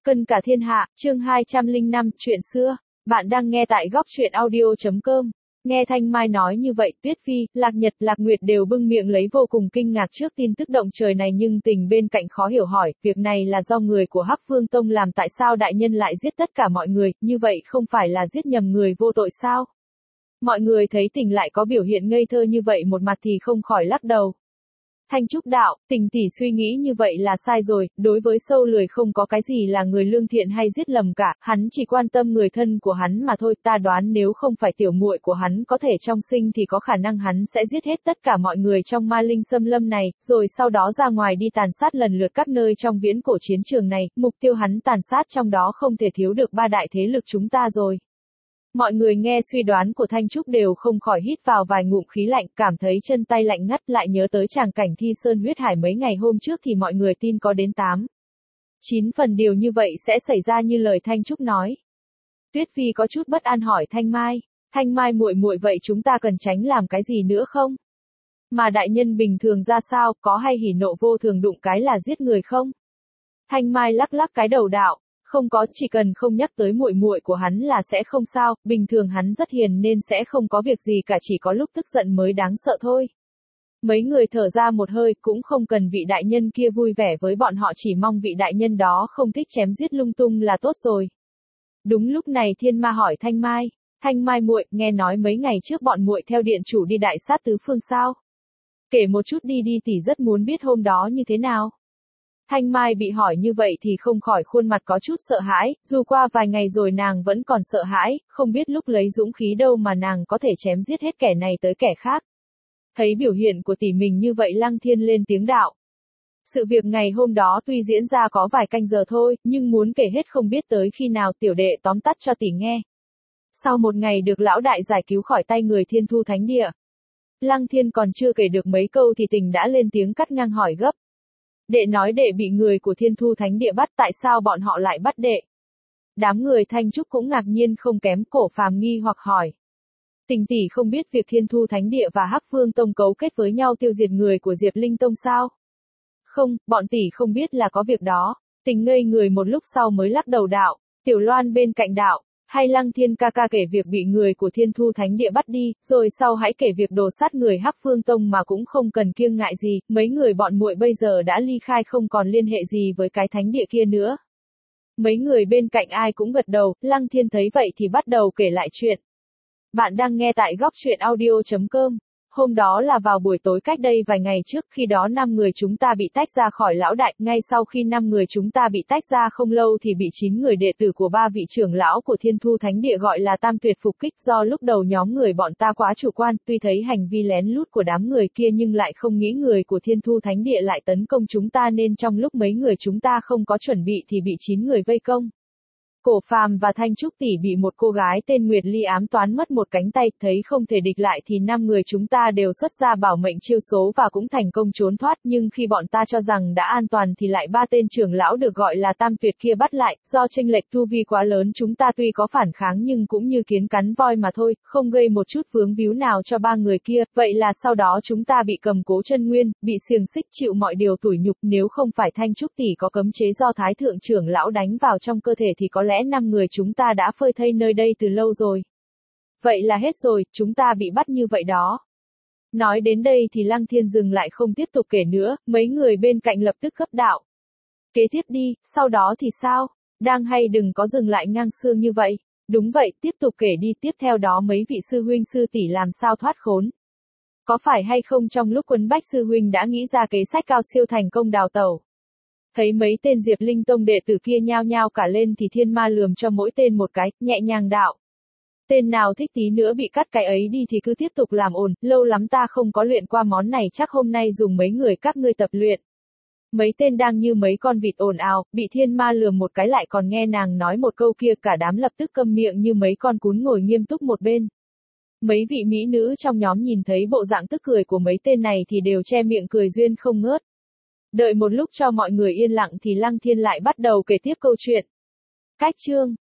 Cân cả thiên hạ, chương 205, chuyện xưa. Bạn đang nghe tại góc truyện audio.com. Nghe Thanh Mai nói như vậy, Tuyết Phi, Lạc Nhật, Lạc Nguyệt đều bưng miệng lấy vô cùng kinh ngạc trước tin tức động trời này, nhưng Tình bên cạnh khó hiểu hỏi, việc này là do người của Hắc Vương Tông làm, tại sao đại nhân lại giết tất cả mọi người, như vậy không phải là giết nhầm người vô tội sao? Mọi người thấy Tình lại có biểu hiện ngây thơ như vậy một mặt thì không khỏi lắc đầu. Thanh Trúc đạo, Tình tỷ suy nghĩ như vậy là sai rồi, đối với Sâu Lười không có cái gì là người lương thiện hay giết lầm cả, hắn chỉ quan tâm người thân của hắn mà thôi, ta đoán nếu không phải tiểu muội của hắn có thể trong sinh thì có khả năng hắn sẽ giết hết tất cả mọi người trong Ma Linh Xâm Lâm này, rồi sau đó ra ngoài đi tàn sát lần lượt các nơi trong viễn cổ chiến trường này, mục tiêu hắn tàn sát trong đó không thể thiếu được ba đại thế lực chúng ta rồi. Mọi người nghe suy đoán của Thanh Trúc đều không khỏi hít vào vài ngụm khí lạnh, cảm thấy chân tay lạnh ngắt, lại nhớ tới tràng cảnh Thi Sơn huyết hải mấy ngày hôm trước thì mọi người tin có đến 9 phần điều như vậy sẽ xảy ra như lời Thanh Trúc nói. Tuyết Phi có chút bất an hỏi Thanh Mai muội muội vậy chúng ta cần tránh làm cái gì nữa không? Mà đại nhân bình thường ra sao, có hay hỉ nộ vô thường đụng cái là giết người không? Thanh Mai lắc lắc cái đầu đạo. Không có, chỉ cần không nhắc tới muội muội của hắn là sẽ không sao, bình thường hắn rất hiền nên sẽ không có việc gì cả, chỉ có lúc tức giận mới đáng sợ thôi. Mấy người thở ra một hơi, cũng không cần vị đại nhân kia vui vẻ với bọn họ, chỉ mong vị đại nhân đó không thích chém giết lung tung là tốt rồi. Đúng lúc này Thiên Ma hỏi Thanh Mai muội, nghe nói mấy ngày trước bọn muội theo điện chủ đi đại sát tứ phương sao? Kể một chút đi tỷ rất muốn biết hôm đó như thế nào. Thanh Mai bị hỏi như vậy thì không khỏi khuôn mặt có chút sợ hãi, dù qua vài ngày rồi nàng vẫn còn sợ hãi, không biết lúc lấy dũng khí đâu mà nàng có thể chém giết hết kẻ này tới kẻ khác. Thấy biểu hiện của tỷ mình như vậy, Lăng Thiên lên tiếng đạo. Sự việc ngày hôm đó tuy diễn ra có vài canh giờ thôi, nhưng muốn kể hết không biết tới khi nào, tiểu đệ tóm tắt cho tỷ nghe. Sau một ngày được lão đại giải cứu khỏi tay người Thiên Thu Thánh Địa, Lăng Thiên còn chưa kể được mấy câu thì Tình đã lên tiếng cắt ngang hỏi gấp. Đệ nói đệ bị người của Thiên Thu Thánh Địa bắt, tại sao bọn họ lại bắt đệ? Đám người Thanh Trúc cũng ngạc nhiên không kém, Cổ Phàm nghi hoặc hỏi. Tình tỷ không biết việc Thiên Thu Thánh Địa và Hắc Vương Tông cấu kết với nhau tiêu diệt người của Diệp Linh Tông sao? Không, bọn tỷ không biết là có việc đó. Tình ngây người một lúc sau mới lắc đầu đạo. Tiểu Loan bên cạnh đạo. Hay Lăng Thiên ca ca kể việc bị người của Thiên Thu Thánh Địa bắt đi, rồi sau hãy kể việc đồ sát người Hắc Vương Tông mà cũng không cần kiêng ngại gì, mấy người bọn muội bây giờ đã ly khai không còn liên hệ gì với cái thánh địa kia nữa. Mấy người bên cạnh ai cũng gật đầu, Lăng Thiên thấy vậy thì bắt đầu kể lại chuyện. Bạn đang nghe tại góc truyện audio.com. Hôm đó là vào buổi tối cách đây vài ngày trước, khi đó 5 người chúng ta bị tách ra khỏi lão đại, ngay sau khi 5 người chúng ta bị tách ra không lâu thì bị 9 người đệ tử của 3 vị trưởng lão của Thiên Thu Thánh Địa gọi là Tam Tuyệt phục kích, do lúc đầu nhóm người bọn ta quá chủ quan, tuy thấy hành vi lén lút của đám người kia nhưng lại không nghĩ người của Thiên Thu Thánh Địa lại tấn công chúng ta, nên trong lúc mấy người chúng ta không có chuẩn bị thì bị 9 người vây công. Cổ Phàm và Thanh Trúc tỷ bị một cô gái tên Nguyệt Ly ám toán mất một cánh tay, thấy không thể địch lại thì 5 người chúng ta đều xuất ra bảo mệnh chiêu số và cũng thành công trốn thoát, nhưng khi bọn ta cho rằng đã an toàn thì lại 3 tên trưởng lão được gọi là Tam Tuyệt kia bắt lại, do chênh lệch tu vi quá lớn chúng ta tuy có phản kháng nhưng cũng như kiến cắn voi mà thôi, không gây một chút vướng víu nào cho 3 người kia, vậy là sau đó chúng ta bị cầm cố chân nguyên, bị xiềng xích chịu mọi điều tủi nhục, nếu không phải Thanh Trúc tỷ có cấm chế do Thái thượng trưởng lão đánh vào trong cơ thể thì có lẽ 5 người chúng ta đã phơi thây nơi đây từ lâu rồi. Vậy là hết rồi, chúng ta bị bắt như vậy đó. Nói đến đây thì Lăng Thiên dừng lại không tiếp tục kể nữa, mấy người bên cạnh lập tức gấp đạo. Kế tiếp đi, sau đó thì sao? Đang hay đừng có dừng lại ngang xương như vậy. Đúng vậy, tiếp tục kể đi, tiếp theo đó mấy vị sư huynh sư tỷ làm sao thoát khốn. Có phải hay không trong lúc Quấn Bách sư huynh đã nghĩ ra kế sách cao siêu thành công đào tẩu? Thấy mấy tên Diệp Linh Tông đệ tử kia nhao nhao cả lên thì Thiên Ma lườm cho mỗi tên một cái, nhẹ nhàng đạo. Tên nào thích tí nữa bị cắt cái ấy đi thì cứ tiếp tục làm ổn, lâu lắm ta không có luyện qua món này, chắc hôm nay dùng mấy người các ngươi tập luyện. Mấy tên đang như mấy con vịt ồn ào, bị Thiên Ma lườm một cái lại còn nghe nàng nói một câu kia, cả đám lập tức câm miệng như mấy con cún ngồi nghiêm túc một bên. Mấy vị mỹ nữ trong nhóm nhìn thấy bộ dạng tức cười của mấy tên này thì đều che miệng cười duyên không ngớt. Đợi một lúc cho mọi người yên lặng thì Lăng Thiên lại bắt đầu kể tiếp câu chuyện. Cách chương